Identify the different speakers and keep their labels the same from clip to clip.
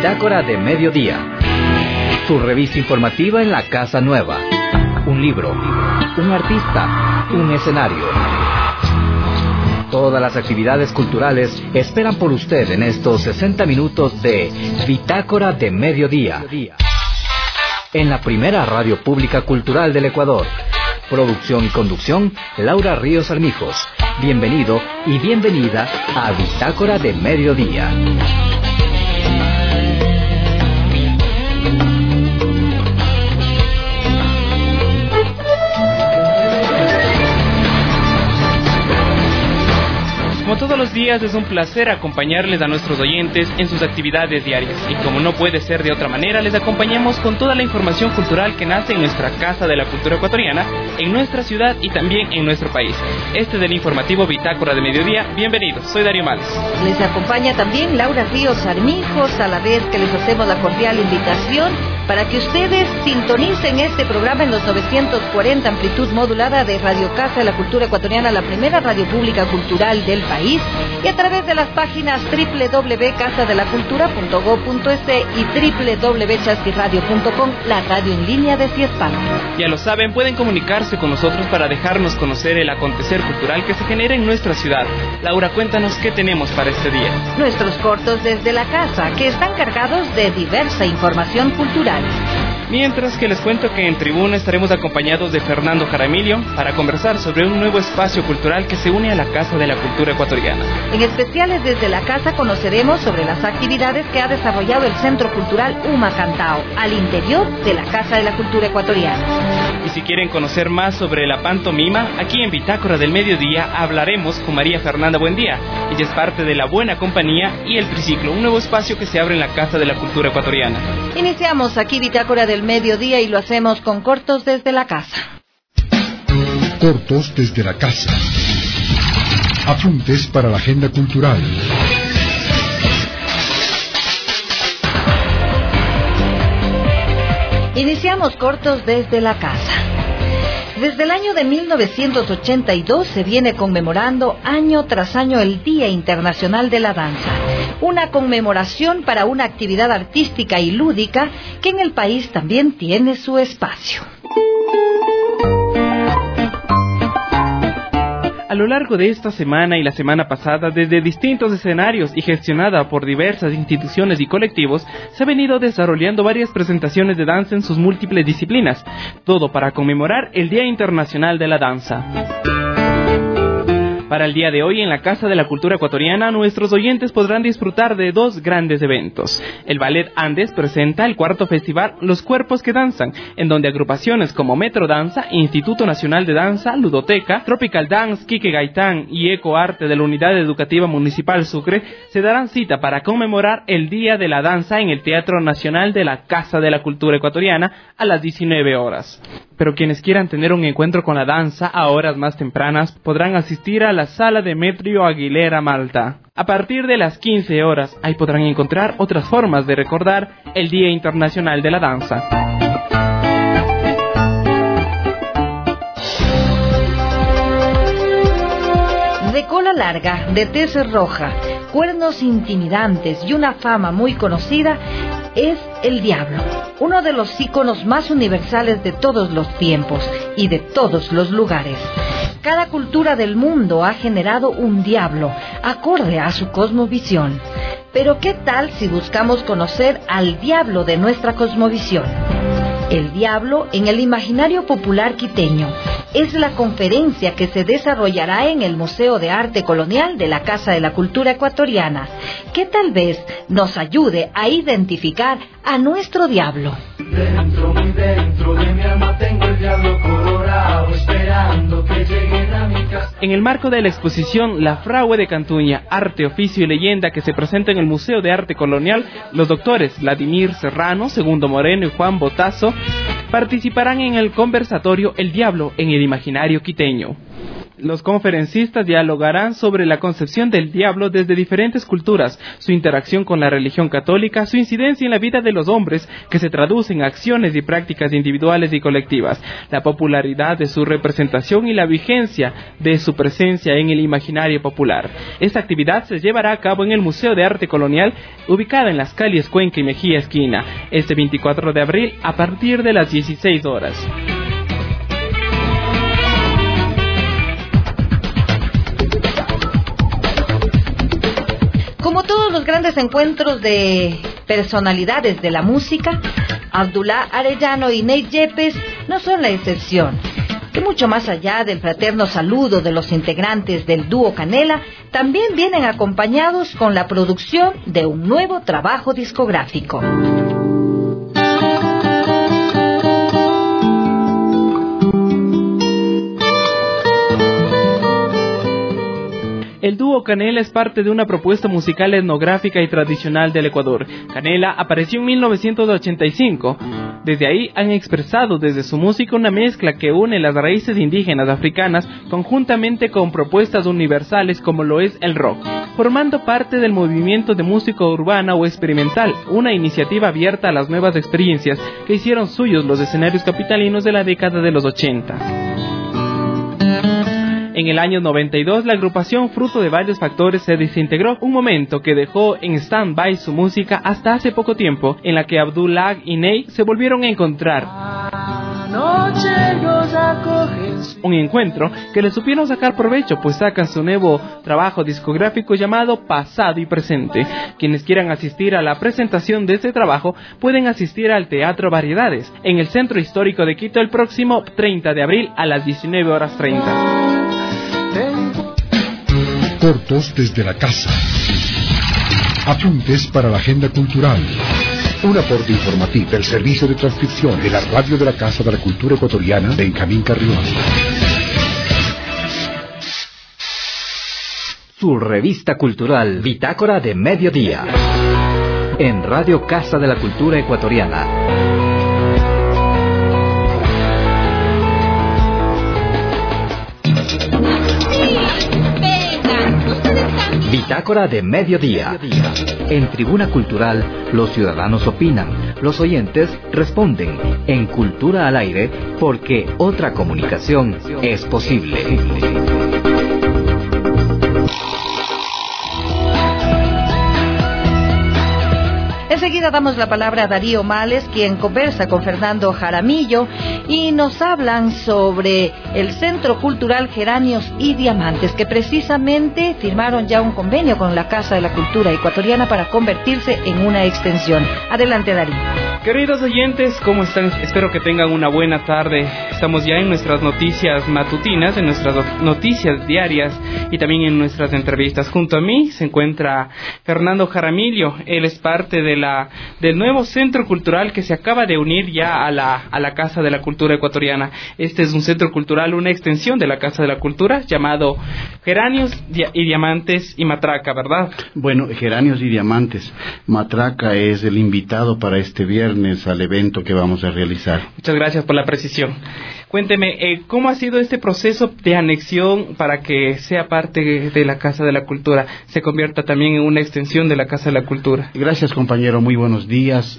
Speaker 1: Bitácora de Mediodía, su revista informativa en la Casa Nueva. Un libro, un artista, un escenario. Todas las actividades culturales esperan por usted en estos 60 minutos de Bitácora de Mediodía, en la primera radio pública cultural del Ecuador. Producción y conducción, Laura Ríos Armijos. Bienvenido y bienvenida a Bitácora de Mediodía.
Speaker 2: Como todos los días, es un placer acompañarles a nuestros oyentes en sus actividades diarias. Y como no puede ser de otra manera, les acompañamos con toda la información cultural que nace en nuestra Casa de la Cultura Ecuatoriana, en nuestra ciudad y también en nuestro país. Este es el informativo Bitácora de Mediodía. Bienvenidos, soy Darío Males.
Speaker 3: Les acompaña también Laura Ríos Armijos, a la vez que les hacemos la cordial invitación para que ustedes sintonicen este programa en los 940 amplitud modulada de Radio Casa de la Cultura Ecuatoriana, la primera radio pública cultural del país, y a través de las páginas www.casadelacultura.go.es y www.chasquiradio.com, la radio en línea de CIESPAN.
Speaker 2: Ya lo saben, pueden comunicarse con nosotros para dejarnos conocer el acontecer cultural que se genera en nuestra ciudad. Laura, cuéntanos qué tenemos para este día.
Speaker 3: Nuestros cortos desde la casa, que están cargados de diversa información cultural.
Speaker 2: Mientras que les cuento que en tribuna estaremos acompañados de Fernando Jaramillo para conversar sobre un nuevo espacio cultural que se une a la Casa de la Cultura Ecuatoriana.
Speaker 3: En especiales desde la casa conoceremos sobre las actividades que ha desarrollado el Centro Cultural Humacantao al interior de la Casa de la Cultura Ecuatoriana.
Speaker 2: Y si quieren conocer más sobre la pantomima, aquí en Bitácora del Mediodía hablaremos con María Fernanda Buendía. Ella es parte de La Buena Compañía y El Triciclo, un nuevo espacio que se abre en la Casa de la Cultura Ecuatoriana.
Speaker 3: Iniciamos aquí Bitácora del Mediodía y lo hacemos con cortos desde la casa.
Speaker 4: Cortos desde la casa. Apuntes para la agenda cultural.
Speaker 3: Iniciamos cortos desde la casa. Desde el año de 1982 se viene conmemorando año tras año el Día Internacional de la Danza, una conmemoración para una actividad artística y lúdica que en el país también tiene su espacio.
Speaker 2: A lo largo de esta semana y la semana pasada, desde distintos escenarios y gestionada por diversas instituciones y colectivos, se ha venido desarrollando varias presentaciones de danza en sus múltiples disciplinas, todo para conmemorar el Día Internacional de la Danza. Para el día de hoy, en la Casa de la Cultura Ecuatoriana, nuestros oyentes podrán disfrutar de dos grandes eventos. El Ballet Andes presenta el cuarto festival Los Cuerpos que Danzan, en donde agrupaciones como Metro Danza, Instituto Nacional de Danza, Ludoteca, Tropical Dance, Quique Gaitán y Eco Arte de la Unidad Educativa Municipal Sucre se darán cita para conmemorar el Día de la Danza en el Teatro Nacional de la Casa de la Cultura Ecuatoriana a las 19 horas. Pero quienes quieran tener un encuentro con la danza a horas más tempranas podrán asistir a la Sala Demetrio Aguilera Malta. A partir de las 15 horas, ahí podrán encontrar otras formas de recordar el Día Internacional de la Danza.
Speaker 3: De cola larga, de tez roja, cuernos intimidantes y una fama muy conocida, es el diablo, uno de los íconos más universales de todos los tiempos y de todos los lugares. Cada cultura del mundo ha generado un diablo, acorde a su cosmovisión. Pero ¿qué tal si buscamos conocer al diablo de nuestra cosmovisión? El diablo en el imaginario popular quiteño es la conferencia que se desarrollará en el Museo de Arte Colonial de la Casa de la Cultura Ecuatoriana, que tal vez nos ayude a identificar a nuestro diablo.
Speaker 5: Dentro, muy dentro de mi alma tengo el diablo colorado, esperando que lleguen a mi casa.
Speaker 2: En el marco de la exposición La Fragua de Cantuña, Arte, Oficio y Leyenda, que se presenta en el Museo de Arte Colonial, los doctores Vladimir Serrano, Segundo Moreno y Juan Botazo participarán en el conversatorio El Diablo en el imaginario quiteño. Los conferencistas dialogarán sobre la concepción del diablo desde diferentes culturas, su interacción con la religión católica, su incidencia en la vida de los hombres, que se traduce en acciones y prácticas individuales y colectivas, la popularidad de su representación y la vigencia de su presencia en el imaginario popular. Esta actividad se llevará a cabo en el Museo de Arte Colonial, ubicada en las calles Cuenca y Mejía esquina, este 24 de abril a partir de las 16 horas.
Speaker 3: Como todos los grandes encuentros de personalidades de la música, Abdullah Arellano y Ney Yepes no son la excepción. Que mucho más allá del fraterno saludo de los integrantes del dúo Canela, también vienen acompañados con la producción de un nuevo trabajo discográfico.
Speaker 2: El dúo Canela es parte de una propuesta musical etnográfica y tradicional del Ecuador. Canela apareció en 1985. Desde ahí han expresado desde su música una mezcla que une las raíces indígenas africanas conjuntamente con propuestas universales como lo es el rock, formando parte del movimiento de música urbana o experimental, una iniciativa abierta a las nuevas experiencias que hicieron suyos los escenarios capitalinos de la década de los 80. En el año 92, la agrupación, fruto de varios factores, se desintegró, un momento que dejó en stand-by su música hasta hace poco tiempo, en la que Abdullah y Ney se volvieron a encontrar. Un encuentro que le supieron sacar provecho, pues sacan su nuevo trabajo discográfico llamado Pasado y Presente. Quienes quieran asistir a la presentación de este trabajo pueden asistir al Teatro Variedades, en el Centro Histórico de Quito, el próximo 30 de abril a las 19:30.
Speaker 4: Cortos desde la casa. Apuntes para la agenda cultural. Un aporte informativo del servicio de transcripción de la radio de la Casa de la Cultura Ecuatoriana, Benjamín Carrión.
Speaker 1: Su revista cultural, Bitácora de Mediodía, en Radio Casa de la Cultura Ecuatoriana. Bitácora de Mediodía. En Tribuna Cultural, los ciudadanos opinan, los oyentes responden. En Cultura al Aire, porque otra comunicación es posible.
Speaker 3: Enseguida damos la palabra a Darío Males, quien conversa con Fernando Jaramillo y nos hablan sobre el Centro Cultural Geranios y Diamantes, que precisamente firmaron ya un convenio con la Casa de la Cultura Ecuatoriana para convertirse en una extensión. Adelante, Darío.
Speaker 2: Queridos oyentes, ¿cómo están? Espero que tengan una buena tarde. Estamos ya en nuestras noticias matutinas, en nuestras noticias diarias y también en nuestras entrevistas. Junto a mí se encuentra Fernando Jaramillo. Él es parte del nuevo centro cultural que se acaba de unir ya a la Casa de la Cultura Ecuatoriana. Este es un centro cultural, una extensión de la Casa de la Cultura, llamado Geranios y Diamantes y Matraca, ¿verdad?
Speaker 6: Bueno, Geranios y Diamantes. Matraca es el invitado para este viernes al evento que vamos a realizar.
Speaker 2: Muchas gracias por la precisión. Cuénteme, ¿cómo ha sido este proceso de anexión para que sea parte de la Casa de la Cultura, se convierta también en una extensión de la Casa de la Cultura?
Speaker 6: Gracias, compañero, muy buenos días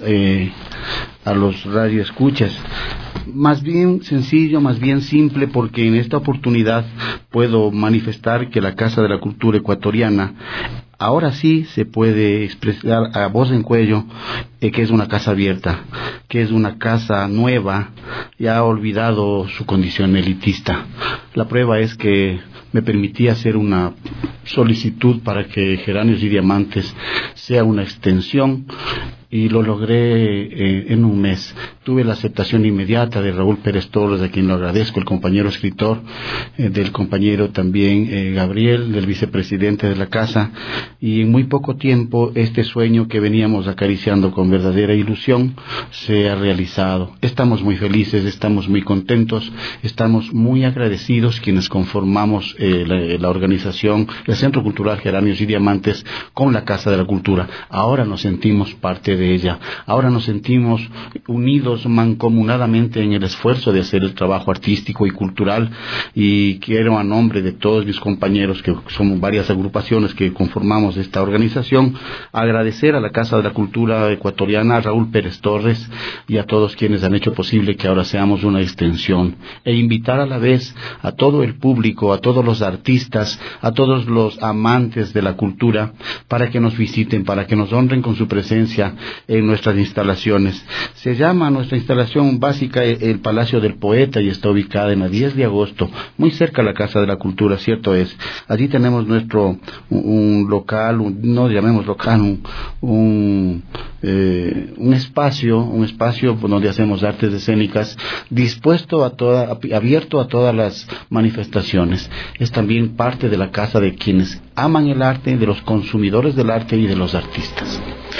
Speaker 6: a los radioescuchas. Más bien sencillo, más bien simple, porque en esta oportunidad puedo manifestar que la Casa de la Cultura Ecuatoriana ahora sí se puede expresar a voz en cuello que es una casa abierta, que es una casa nueva, ya ha olvidado su condición elitista. La prueba es que me permití hacer una solicitud para que Geranios y Diamantes sea una extensión y lo logré en un mes. Tuve la aceptación inmediata de Raúl Pérez Torres, a quien lo agradezco, el compañero escritor, del compañero también Gabriel, del vicepresidente de la casa, y en muy poco tiempo este sueño que veníamos acariciando con verdadera ilusión se ha realizado. Estamos muy felices, estamos muy contentos, estamos muy agradecidos quienes conformamos la organización, el Centro Cultural Geranios y Diamantes con la Casa de la Cultura. Ahora nos sentimos parte de de ella. Ahora nos sentimos unidos mancomunadamente en el esfuerzo de hacer el trabajo artístico y cultural, y quiero, a nombre de todos mis compañeros, que somos varias agrupaciones que conformamos esta organización, agradecer a la Casa de la Cultura Ecuatoriana, a Raúl Pérez Torres y a todos quienes han hecho posible que ahora seamos una extensión, e invitar a la vez a todo el público, a todos los artistas, a todos los amantes de la cultura, para que nos visiten, para que nos honren con su presencia en nuestras instalaciones. Se llama nuestra instalación básica el Palacio del Poeta y está ubicada en la 10 de agosto, muy cerca a la Casa de la Cultura, cierto es. Allí tenemos un local, no llamemos local, un espacio donde hacemos artes escénicas, abierto a todas las manifestaciones. Es también parte de la casa de quienes aman el arte, de los consumidores del arte y de los artistas.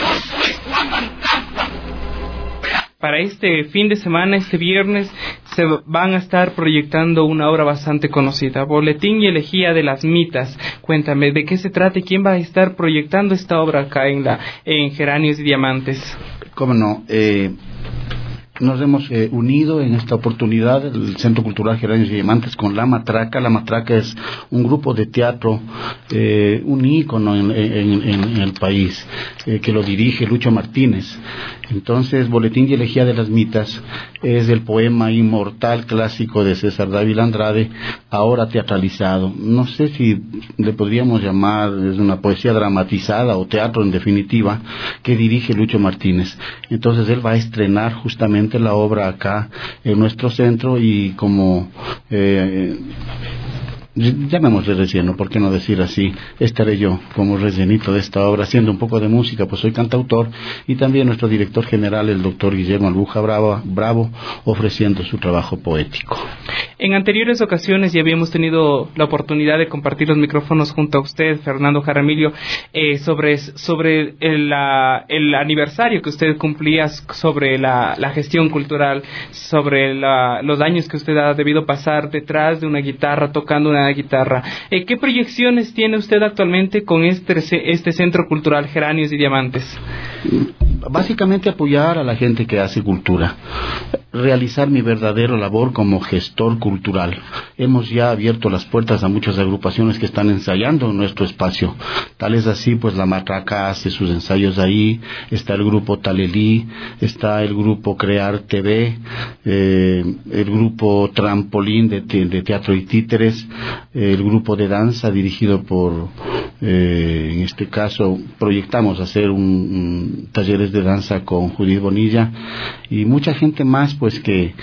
Speaker 2: Para este fin de semana, este viernes, se van a estar proyectando una obra bastante conocida, Boletín y Elegía de las Mitas. Cuéntame, ¿de qué se trata y quién va a estar proyectando esta obra acá en Geranios y Diamantes?
Speaker 6: ¿Cómo no? Nos hemos unido en esta oportunidad, el Centro Cultural Geranios y Diamantes, con La Matraca. La Matraca es un grupo de teatro, un ícono en el país, que lo dirige Lucho Martínez. Entonces, Boletín y Elegía de las Mitas es el poema inmortal clásico de César Dávila Andrade, ahora teatralizado. No sé si le podríamos llamar, es una poesía dramatizada o teatro en definitiva, que dirige Lucho Martínez. Entonces, él va a estrenar justamente la obra acá en nuestro centro, y como llamémosle relleno, ¿por qué no decir así? Estaré yo como rellenito de esta obra, haciendo un poco de música, pues soy cantautor, y también nuestro director general, el doctor Guillermo Albuja Bravo, ofreciendo su trabajo poético.
Speaker 2: En anteriores ocasiones ya habíamos tenido la oportunidad de compartir los micrófonos junto a usted, Fernando Jaramillo, sobre el aniversario que usted cumplía, sobre la gestión cultural, sobre los años que usted ha debido pasar detrás de una guitarra, tocando una guitarra. ¿Qué proyecciones tiene usted actualmente con este Centro Cultural Geranios y Diamantes?
Speaker 6: Básicamente apoyar a la gente que hace cultura, realizar mi verdadera labor como gestor cultural. Hemos ya abierto las puertas a muchas agrupaciones que están ensayando en nuestro espacio. Tal es así, pues La Matraca hace sus ensayos ahí, está el grupo Talelí, está el grupo Crear TV, el grupo Trampolín de Teatro y Títeres, el grupo de danza dirigido por, en este caso, proyectamos hacer talleres de danza con Judith Bonilla, y mucha gente más, pues que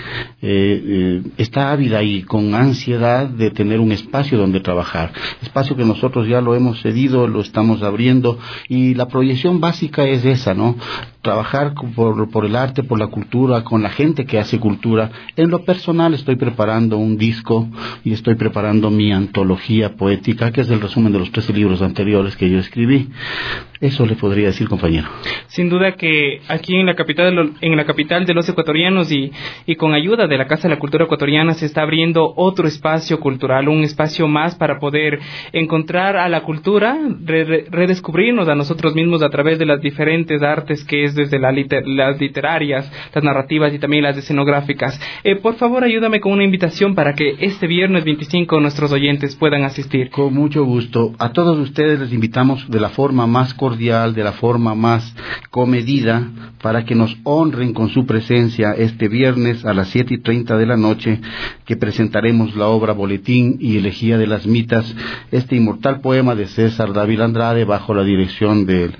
Speaker 6: está ávida y con ansiedad de tener un espacio donde trabajar, espacio que nosotros ya lo hemos cedido, lo estamos abriendo, y la proyección básica es esa, ¿no? Trabajar por el arte, por la cultura, con la gente que hace cultura. En lo personal estoy preparando un disco y estoy preparando mi antología poética, que es el resumen de los 13 libros anteriores que yo escribí. Eso le podría decir, compañero.
Speaker 2: Sin duda que aquí en la capital de los ecuatorianos y con ayuda de la Casa de la Cultura Ecuatoriana se está abriendo otro espacio cultural, un espacio más para poder encontrar a la cultura, redescubrirnos a nosotros mismos a través de las diferentes artes, que es desde las literarias, las narrativas y también las escenográficas. Por favor, ayúdame con una invitación para que este viernes 25 nuestros oyentes puedan asistir.
Speaker 6: Con mucho gusto. A todos ustedes les invitamos de la forma más cordial, de la forma más comedida, para que nos honren con su presencia este viernes a las 7:30 de la noche, que presentaremos la obra Boletín y Elegía de las Mitas, este inmortal poema de César Dávila Andrade, bajo la dirección del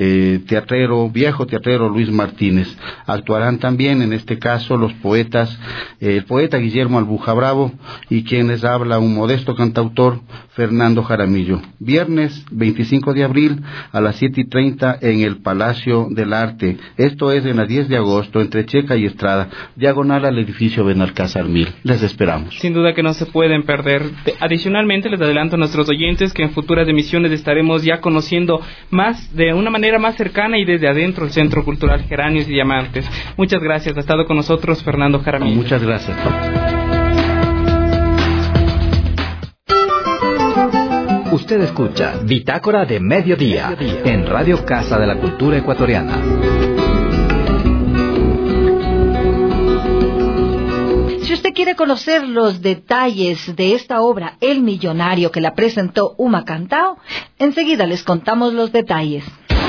Speaker 6: viejo teatrero Luis Martínez. Actuarán también en este caso los poetas, el poeta Guillermo Albuja Bravo, y quien les habla, un modesto cantautor, Fernando Jaramillo. Viernes 25 de abril a las 7:30 en el Palacio del Arte. Esto es en la 10 de agosto, entre Checa y Estrada, diagonal al edificio Benalcázar 1000. Les esperamos.
Speaker 2: Sin duda que no se pueden perder. Adicionalmente, les adelanto a nuestros oyentes que en futuras emisiones estaremos ya conociendo más, de una manera más cercana y desde adentro, el Centro Cultural Geranios y Diamantes. Muchas gracias. Ha estado con nosotros Fernando Jaramillo.
Speaker 6: Muchas gracias.
Speaker 1: Usted escucha Bitácora de Mediodía en Radio Casa de la Cultura Ecuatoriana.
Speaker 3: si usted quiere conocer los detalles de esta obra, El Millonario, que la presentó Humacantao, enseguida les contamos los detalles.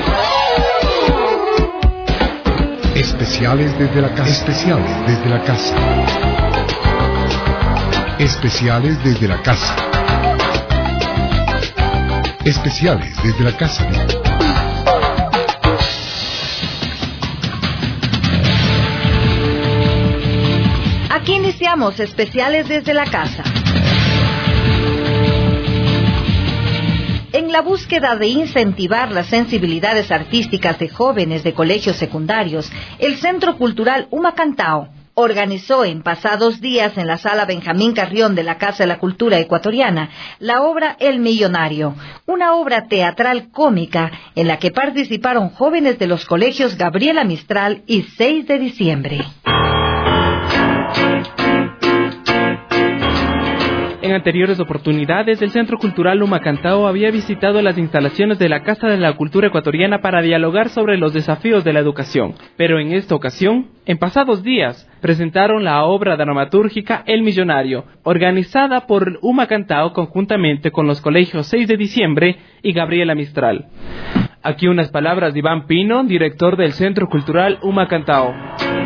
Speaker 4: Especiales desde la casa. Especiales desde la casa. Especiales desde la casa. Especiales desde la casa.
Speaker 3: Aquí iniciamos Especiales desde la casa. En la búsqueda de incentivar las sensibilidades artísticas de jóvenes de colegios secundarios, el Centro Cultural Humacantao organizó en pasados días en la Sala Benjamín Carrión de la Casa de la Cultura Ecuatoriana la obra El Millonario, una obra teatral cómica en la que participaron jóvenes de los colegios Gabriela Mistral y 6 de diciembre.
Speaker 2: En anteriores oportunidades, el Centro Cultural Humacantao había visitado las instalaciones de la Casa de la Cultura Ecuatoriana para dialogar sobre los desafíos de la educación. Pero en esta ocasión, en pasados días, presentaron la obra dramatúrgica El Millonario, organizada por Humacantao conjuntamente con los colegios 6 de diciembre y Gabriela Mistral. Aquí unas palabras de Iván Pino, director del Centro Cultural Humacantao.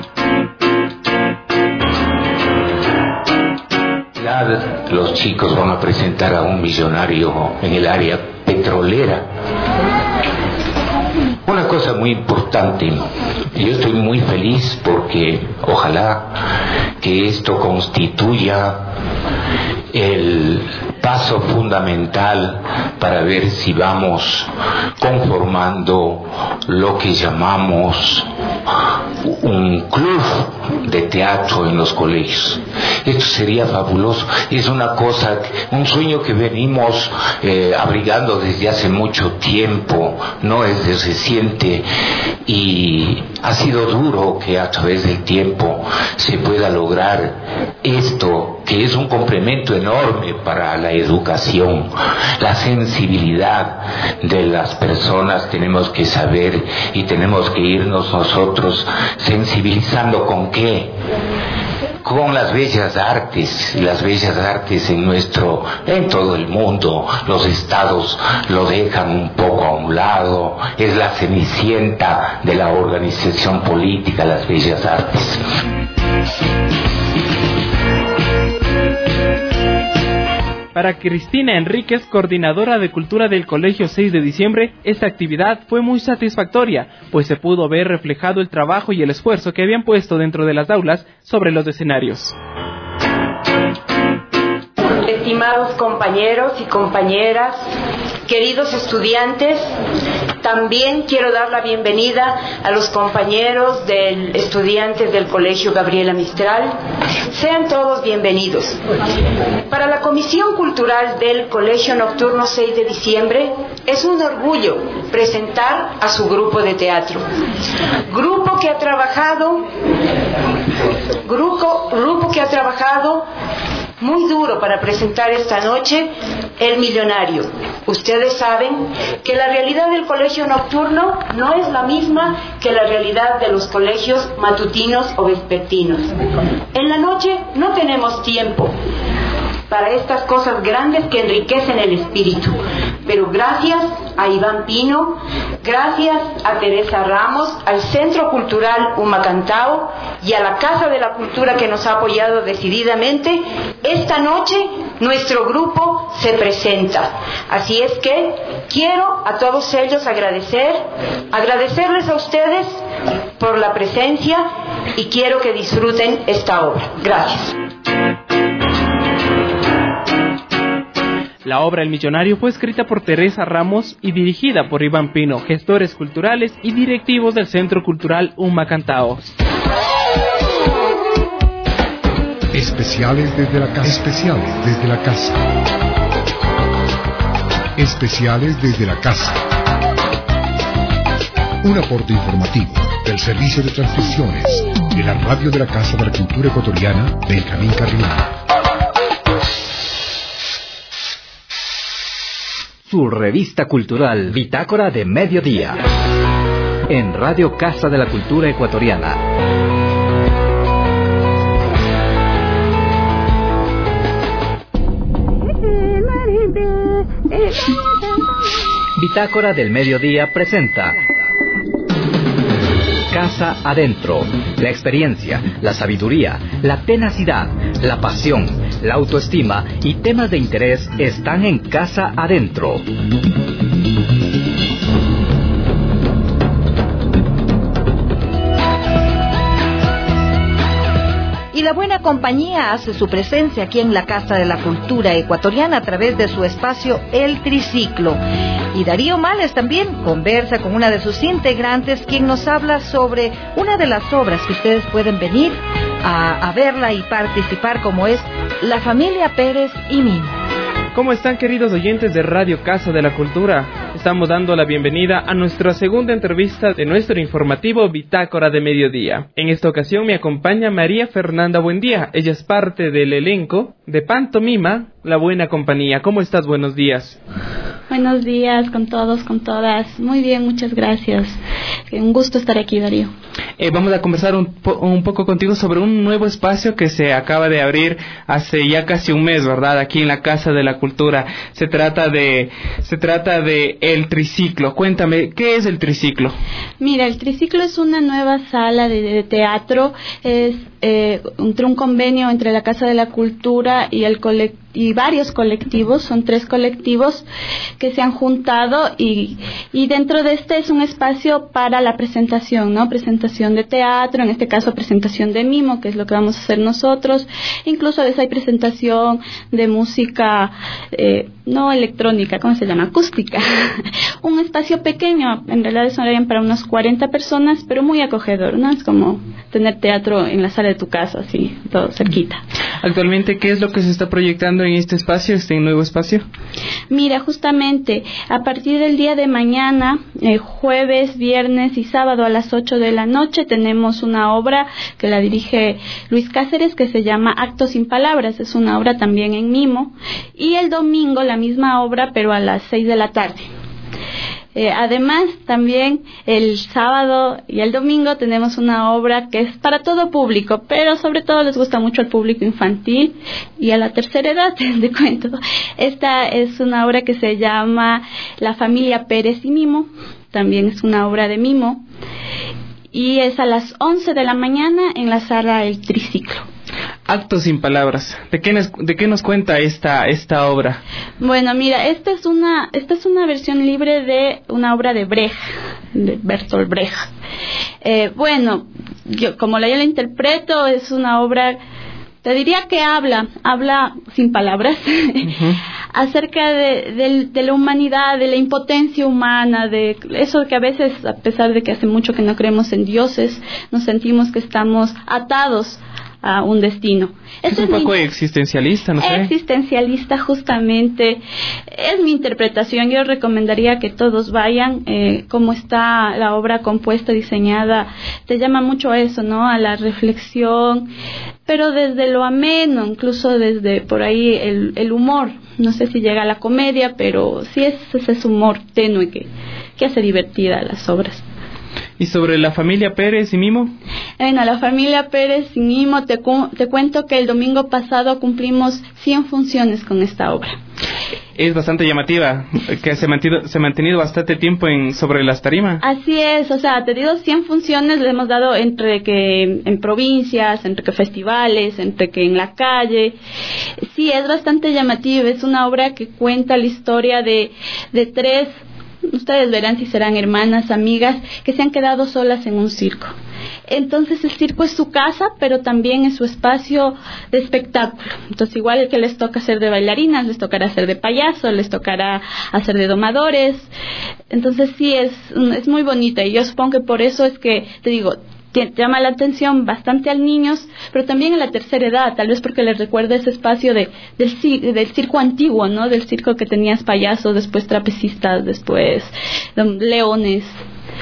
Speaker 7: Los chicos van a presentar a un millonario en el área petrolera. Una cosa muy importante, yo estoy muy feliz porque ojalá que esto constituya el paso fundamental para ver si vamos conformando lo que llamamos un club de teatro en los colegios. Esto sería fabuloso, es una cosa, un sueño que venimos abrigando desde hace mucho tiempo, no es de reciente, y ha sido duro que a través del tiempo se pueda lograr esto, que es un complemento enorme para la educación, la sensibilidad de las personas. Tenemos que saber y tenemos que irnos nosotros sensibilizando ¿con qué? Con las bellas artes en todo el mundo. Los estados lo dejan un poco a un lado, es la cenicienta de la organización política, las bellas artes.
Speaker 2: Para Cristina Enríquez, coordinadora de Cultura del Colegio 6 de diciembre, esta actividad fue muy satisfactoria, pues se pudo ver reflejado el trabajo y el esfuerzo que habían puesto dentro de las aulas sobre los escenarios.
Speaker 8: Estimados compañeros y compañeras, queridos estudiantes, también quiero dar la bienvenida a los compañeros estudiantes del Colegio Gabriela Mistral. Sean todos bienvenidos. Para la Comisión Cultural del Colegio Nocturno 6 de diciembre es un orgullo presentar a su grupo de teatro. Grupo que ha trabajado muy duro para presentar esta noche El Millonario. Ustedes saben que la realidad del colegio nocturno no es la misma que la realidad de los colegios matutinos o vespertinos. En la noche no tenemos tiempo para estas cosas grandes que enriquecen el espíritu. Pero gracias a Iván Pino, gracias a Teresa Ramos, al Centro Cultural Humacantao y a la Casa de la Cultura que nos ha apoyado decididamente, esta noche nuestro grupo se presenta. Así es que quiero a todos ellos agradecerles a ustedes por la presencia y quiero que disfruten esta obra. Gracias.
Speaker 2: La obra El Millonario fue escrita por Teresa Ramos y dirigida por Iván Pino, gestores culturales y directivos del Centro Cultural Humacantao.
Speaker 4: Especiales desde la casa. Especiales desde la casa. Especiales desde la casa. Un aporte informativo del Servicio de Transmisiones de la Radio de la Casa de la Cultura Ecuatoriana, Benjamín Carrión.
Speaker 1: Su revista cultural Bitácora de Mediodía, en Radio Casa de la Cultura Ecuatoriana. Bitácora del Mediodía presenta Casa Adentro. La experiencia, la sabiduría, la tenacidad, la pasión, la autoestima y temas de interés están en Casa Adentro.
Speaker 3: Y la buena compañía hace su presencia aquí en la Casa de la Cultura Ecuatoriana a través de su espacio El Triciclo. Y Darío Males también conversa con una de sus integrantes, quien nos habla sobre una de las obras que ustedes pueden venir a verla y participar, como es La Familia Pérez y Mimo.
Speaker 2: ¿Cómo están, queridos oyentes de Radio Casa de la Cultura? Estamos dando la bienvenida a nuestra segunda entrevista de nuestro informativo Bitácora de Mediodía. En esta ocasión me acompaña María Fernanda Buendía. Ella es parte del elenco de Pantomima La Buena Compañía. ¿Cómo estás? Buenos días.
Speaker 9: Buenos días con todos, con todas. Muy bien, muchas gracias. Un gusto estar aquí, Darío.
Speaker 2: Vamos a conversar un poco contigo sobre un nuevo espacio que se acaba de abrir hace ya casi un mes, ¿verdad? Aquí en la Casa de la Cultura. Se trata de El Triciclo. Cuéntame, ¿qué es El Triciclo?
Speaker 9: Mira, El Triciclo es una nueva sala de teatro. Es un convenio entre la Casa de la Cultura y varios colectivos. Son 3 colectivos que se han juntado y dentro de este es un espacio para la presentación, ¿no? Presentación de teatro, en este caso presentación de mimo, que es lo que vamos a hacer nosotros. Incluso a veces hay presentación de música no electrónica, ¿cómo se llama? Acústica. Un espacio pequeño, en realidad son para unas 40 personas, pero muy acogedor, ¿no? Es como tener teatro en la sala de tu casa, así, todo cerquita.
Speaker 2: Actualmente, ¿qué es lo que se está proyectando en este espacio, este nuevo espacio?
Speaker 9: Mira, justamente a partir del día de mañana, jueves, viernes y sábado a las 8 de la noche, tenemos una obra que la dirige Luis Cáceres, que se llama Actos sin Palabras. Es una obra también en mimo. Y el domingo la misma obra, pero a las 6 de la tarde. Además, también el sábado y el domingo tenemos una obra que es para todo público, pero sobre todo les gusta mucho al público infantil y a la tercera edad, te cuento. Esta es una obra que se llama La Familia Pérez y Mimo, también es una obra de mimo, y es a las 11 de la mañana en la sala El Triciclo.
Speaker 2: Actos sin palabras. ¿De qué nos cuenta esta obra?
Speaker 9: Bueno, mira, esta es una versión libre de una obra de Brecht, de Bertolt Brecht. Bueno, yo como yo la interpreto, es una obra, te diría que habla sin palabras, acerca de la humanidad, de la impotencia humana, de eso que a veces, a pesar de que hace mucho que no creemos en dioses, nos sentimos que estamos atados a un destino.
Speaker 2: Es un poco existencialista, ¿no sé?
Speaker 9: Existencialista, justamente. Es mi interpretación. Yo recomendaría que todos vayan. Cómo está la obra compuesta, diseñada, te llama mucho a eso, ¿no? A la reflexión, pero desde lo ameno, incluso desde por ahí el humor. No sé si llega a la comedia, pero sí es ese humor tenue que hace divertida las obras.
Speaker 2: ¿Y sobre La Familia Pérez y Mimo?
Speaker 9: Bueno, La Familia Pérez y Mimo, te cuento que el domingo pasado cumplimos 100 funciones con esta obra.
Speaker 2: Es bastante llamativa, que se ha mantenido bastante tiempo sobre las tarimas.
Speaker 9: Así es, o sea, te digo, 100 funciones le hemos dado entre que en provincias, entre que festivales, entre que en la calle. Sí, es bastante llamativa, es una obra que cuenta la historia de 3... Ustedes verán si serán hermanas, amigas, que se han quedado solas en un circo. Entonces el circo es su casa, pero también es su espacio de espectáculo. Entonces igual que les toca hacer de bailarinas, les tocará hacer de payaso, les tocará hacer de domadores. Entonces sí, es muy bonita, y yo supongo que por eso es que, te digo, llama la atención bastante a niños, pero también a la tercera edad, tal vez porque les recuerda ese espacio del circo antiguo, ¿no? Del circo que tenías payasos, después trapecistas, después leones.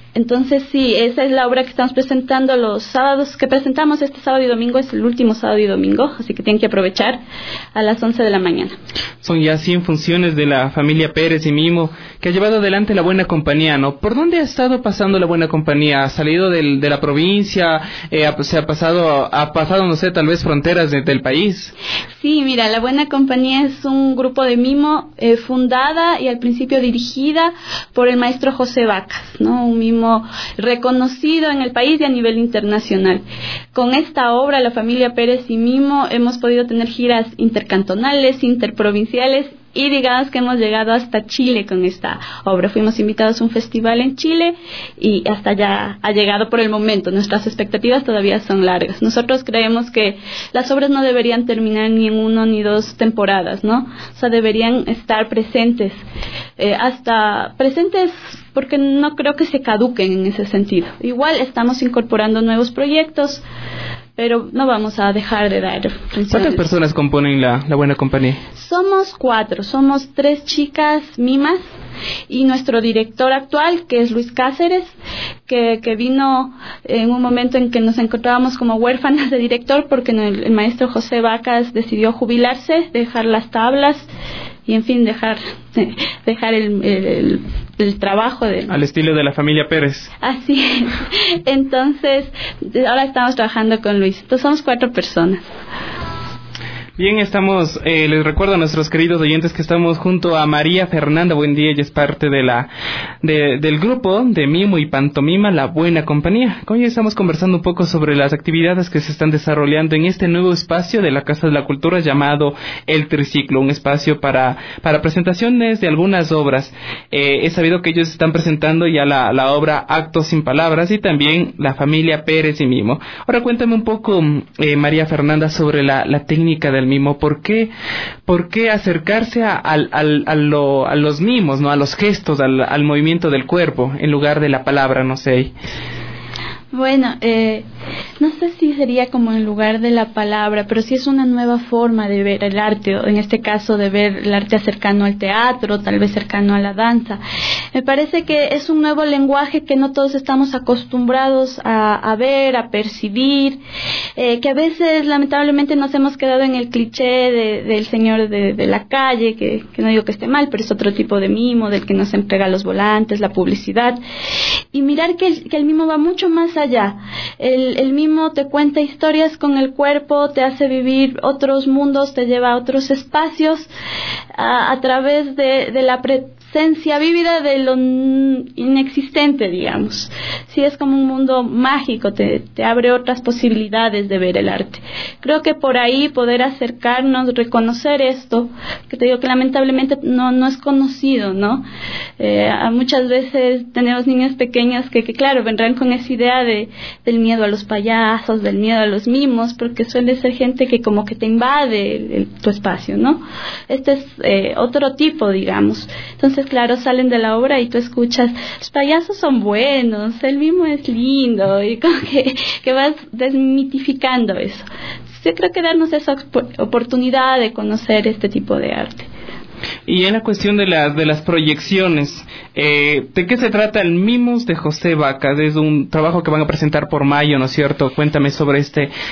Speaker 9: Entonces sí, esa es la obra que estamos presentando los sábados, que presentamos este sábado y domingo, es el último sábado y domingo, así que tienen que aprovechar a las 11 de la mañana.
Speaker 2: Son ya 100 funciones de la familia Pérez y Mimo que ha llevado adelante La Buena Compañía, ¿no? ¿Por dónde ha estado pasando La Buena Compañía? ¿Ha salido de la provincia? ¿Ha pasado, no sé, tal vez fronteras del país?
Speaker 9: Sí, mira, La Buena Compañía es un grupo de mimo fundada y al principio dirigida por el maestro José Vacas, ¿no? Un mimo reconocido en el país y a nivel internacional. Con esta obra, la familia Pérez y Mimo, hemos podido tener giras intercantonales, interprovinciales, y digamos que hemos llegado hasta Chile con esta obra. Fuimos invitados a un festival en Chile y hasta allá ha llegado por el momento. Nuestras expectativas todavía son largas. Nosotros creemos que las obras no deberían terminar ni en 1 ni 2 temporadas, ¿no? O sea, deberían estar presentes, hasta presentes, porque no creo que se caduquen en ese sentido. Igual estamos incorporando nuevos proyectos, pero no vamos a dejar de dar funciones.
Speaker 2: ¿Cuántas personas componen la Buena Compañía?
Speaker 9: Somos 4, somos 3 chicas mimas y nuestro director actual, que es Luis Cáceres, que vino en un momento en que nos encontrábamos como huérfanas de director, porque el maestro José Vacas decidió jubilarse, dejar las tablas y en fin, dejar el trabajo al
Speaker 2: estilo de la familia Pérez.
Speaker 9: Así es. Entonces, ahora estamos trabajando con Luis. Entonces somos 4 personas.
Speaker 2: Bien, les recuerdo a nuestros queridos oyentes que estamos junto a María Fernanda. Buen día, ella es parte del grupo de Mimo y Pantomima La Buena Compañía. Hoy estamos conversando un poco sobre las actividades que se están desarrollando en este nuevo espacio de la Casa de la Cultura llamado El Triciclo, un espacio para presentaciones de algunas obras. He sabido que ellos están presentando ya la obra Actos sin Palabras y también la familia Pérez y Mimo. Ahora cuéntame un poco, María Fernanda, sobre la técnica del mimo. ¿Por qué acercarse a los mimos, ¿no? A los gestos, al movimiento del cuerpo en lugar de la palabra, no sé?
Speaker 9: Bueno, no sé si sería como en lugar de la palabra, pero sí es una nueva forma de ver el arte, o en este caso de ver el arte cercano al teatro, tal vez cercano a la danza. Me parece que es un nuevo lenguaje que no todos estamos acostumbrados a ver, a percibir, que a veces lamentablemente nos hemos quedado en el cliché del señor de la calle, que no digo que esté mal, pero es otro tipo de mimo, del que nos entrega los volantes, la publicidad, y mirar que el mimo va mucho más allá. El mimo te cuenta historias con el cuerpo, te hace vivir otros mundos, te lleva a otros espacios a través de la presencia vívida de lo inexistente, digamos. Sí, es como un mundo mágico, te abre otras posibilidades de ver el arte. Creo que por ahí poder acercarnos, reconocer esto, que te digo que lamentablemente no es conocido, ¿no? Muchas veces tenemos niños pequeños que claro, vendrán con esa idea del miedo a los payasos, del miedo a los mimos, porque suele ser gente que como que te invade tu espacio, ¿no? Este es otro tipo, digamos. Entonces, claro, salen de la obra y tú escuchas, los payasos son buenos, el mimo es lindo, y como que vas desmitificando eso. Yo creo que darnos esa oportunidad de conocer este tipo de arte.
Speaker 2: Y en la cuestión de las proyecciones, ¿de qué se trata el Mimos de José Vacas? Es un trabajo que van a presentar por mayo, ¿no es cierto? Cuéntame sobre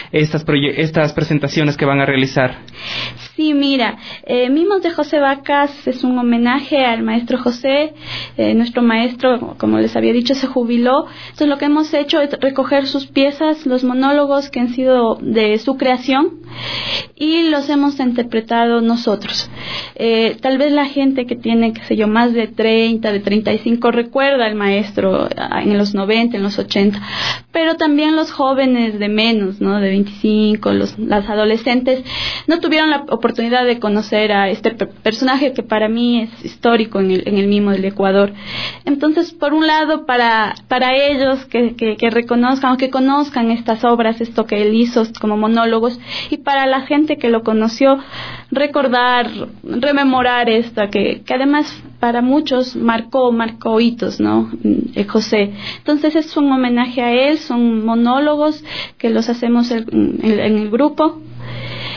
Speaker 2: estas presentaciones que van a realizar.
Speaker 9: Sí, mira, Mimos de José Vacas es un homenaje al maestro José. Nuestro maestro, como les había dicho, se jubiló. Entonces lo que hemos hecho es recoger sus piezas, los monólogos que han sido de su creación, y los hemos interpretado nosotros. Tal vez la gente que tiene, qué sé yo, más de 30, de 35, recuerda al maestro en los 90, en los 80, pero también los jóvenes de menos, ¿no? De 25, las adolescentes, no tuvieron la oportunidad de conocer a este personaje que para mí es histórico en el mimo del Ecuador. Entonces, por un lado, para ellos que reconozcan o que conozcan estas obras, esto que él hizo como monólogos, y para la gente que lo conoció, recordar, rememorar esto que además para muchos marcó hitos, ¿no? José. Entonces es un homenaje a él, son monólogos que los hacemos en el grupo.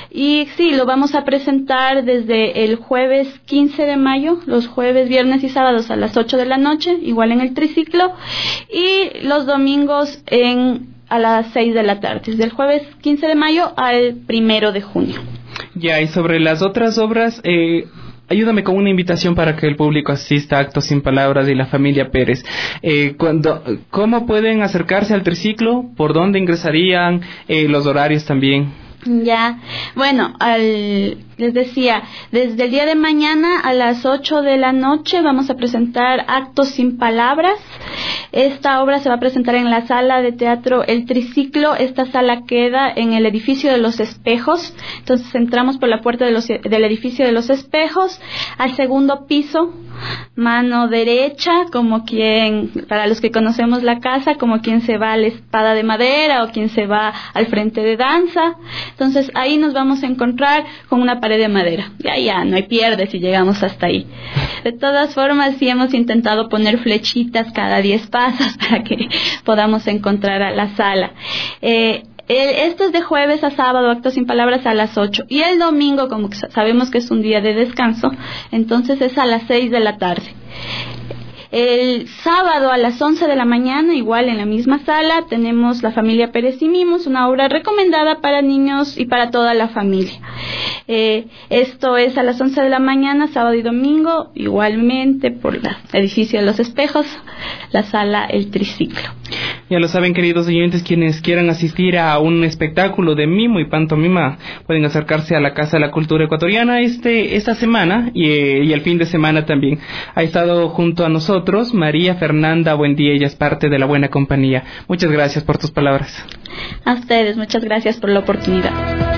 Speaker 9: Y sí, lo vamos a presentar desde el jueves 15 de mayo, los jueves, viernes y sábados a las 8 de la noche, igual en el triciclo, y los domingos a las 6 de la tarde, desde el jueves 15 de mayo al 1 de junio.
Speaker 2: Ya, y sobre las otras obras, ayúdame con una invitación para que el público asista a Actos sin Palabras y la familia Pérez. ¿Cómo pueden acercarse al triciclo? ¿Por dónde ingresarían? Los horarios también.
Speaker 9: Ya, bueno, les decía, desde el día de mañana a las 8 de la noche vamos a presentar Actos sin Palabras. Esta obra se va a presentar en la sala de teatro El Triciclo. Esta sala queda en el edificio de Los Espejos. Entonces entramos por la puerta del edificio de Los Espejos al segundo piso, mano derecha, para los que conocemos la casa, como quien se va a la Espada de Madera o quien se va al frente de danza. Entonces ahí nos vamos a encontrar con una pared de madera. Ya, no hay pierde si llegamos hasta ahí. De todas formas, sí hemos intentado poner flechitas cada 10 pasos para que podamos encontrar a la sala. Esto es de jueves a sábado, Actos sin Palabras a las 8. Y el domingo, como sabemos que es un día de descanso, entonces es a las 6 de la tarde. El sábado a las 11 de la mañana, igual en la misma sala, tenemos La Familia Pérez y Mimos, una obra recomendada para niños y para toda la familia. Esto es a las 11 de la mañana, sábado y domingo, igualmente por el edificio de Los Espejos, la sala El Triciclo.
Speaker 2: Ya lo saben, queridos oyentes, quienes quieran asistir a un espectáculo de mimo y pantomima pueden acercarse a la Casa de la Cultura Ecuatoriana esta semana y el fin de semana también. Ha estado junto a nosotros María Fernanda Buendía, ella es parte de La Buena Compañía. Muchas gracias por tus palabras.
Speaker 9: A ustedes, muchas gracias por la oportunidad.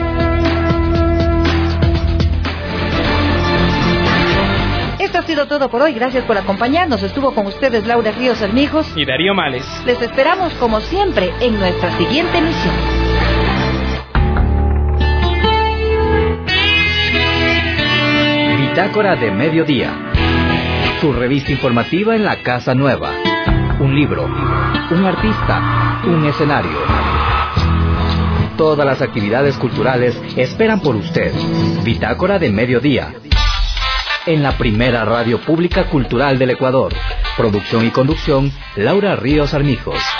Speaker 3: Esto ha sido todo por hoy. Gracias por acompañarnos. Estuvo con ustedes Laura Ríos Armijos
Speaker 2: y Darío Males.
Speaker 3: Les esperamos como siempre en nuestra siguiente emisión.
Speaker 1: Bitácora de Mediodía. Tu revista informativa en la Casa Nueva. Un libro, un artista, un escenario. Todas las actividades culturales esperan por usted. Bitácora de Mediodía. En la primera radio pública cultural del Ecuador. Producción y conducción, Laura Ríos Armijos.